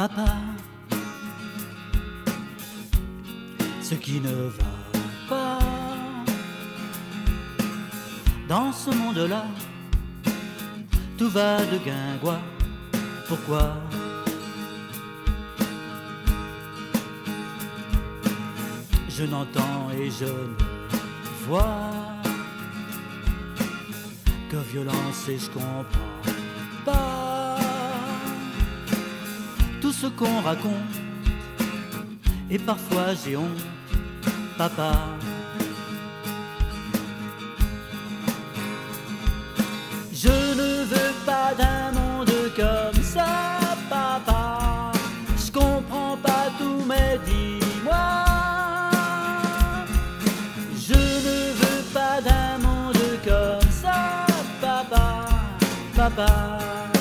Papa, ce qui ne va pas dans ce monde-là, tout va de guingois. Pourquoi? Je n'entends et je ne vois que violence et je comprends pas tout ce qu'on raconte et parfois j'ai honte, papa. Je ne veux pas d'un monde comme ça, papa. Je comprends pas tout, mais dis-moi. Je ne veux pas d'un monde comme ça, papa, papa.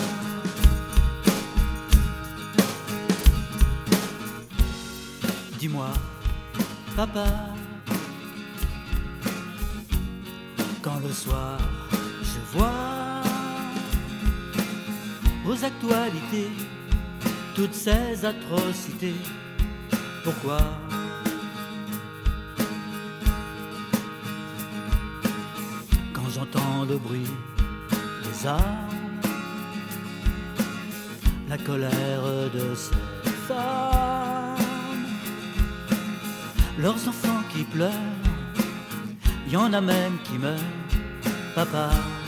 Dis-moi, papa, quand le soir je vois aux actualités toutes ces atrocités, pourquoi? Quand j'entends le bruit des armes, la colère de ces femmes, leurs enfants qui pleurent, y en a même qui meurent, papa.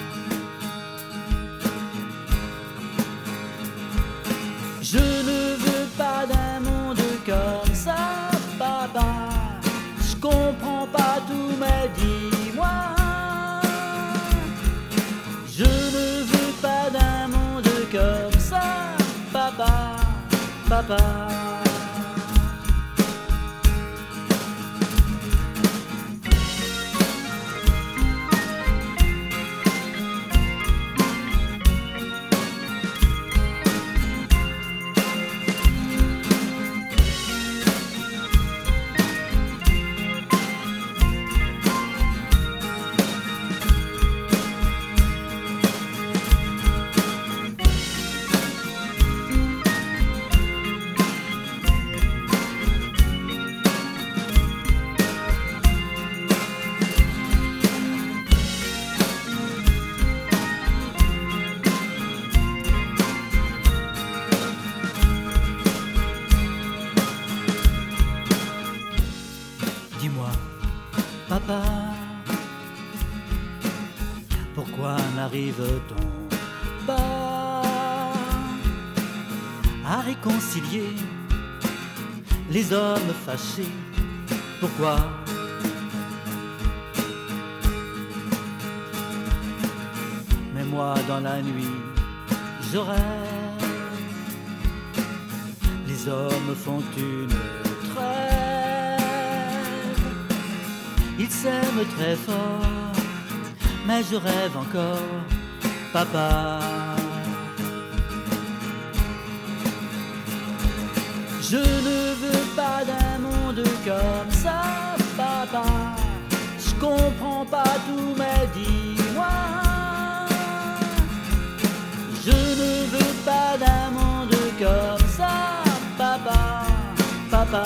Je ne veux pas d'un monde comme ça, papa. Je comprends pas tout, mais dis-moi. Je ne veux pas d'un monde comme ça, papa, papa. Dis-moi, papa, pourquoi n'arrive-t-on pas à réconcilier les hommes fâchés? Pourquoi? Mais moi dans la nuit, je rêve, les hommes font une trêve. Ils s'aiment très fort, mais je rêve encore, papa. Je ne veux pas d'un monde comme ça, papa. Je comprends pas tout, mais dis-moi. Je ne veux pas d'un monde comme ça, papa, papa.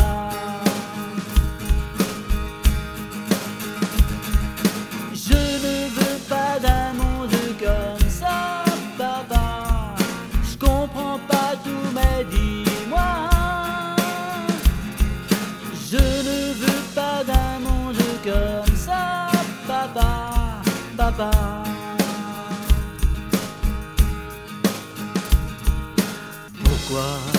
Je ne veux pas d'un monde comme ça, papa. Je comprends pas tout, mais dis-moi. Je ne veux pas d'un monde comme ça, papa, papa. Pourquoi?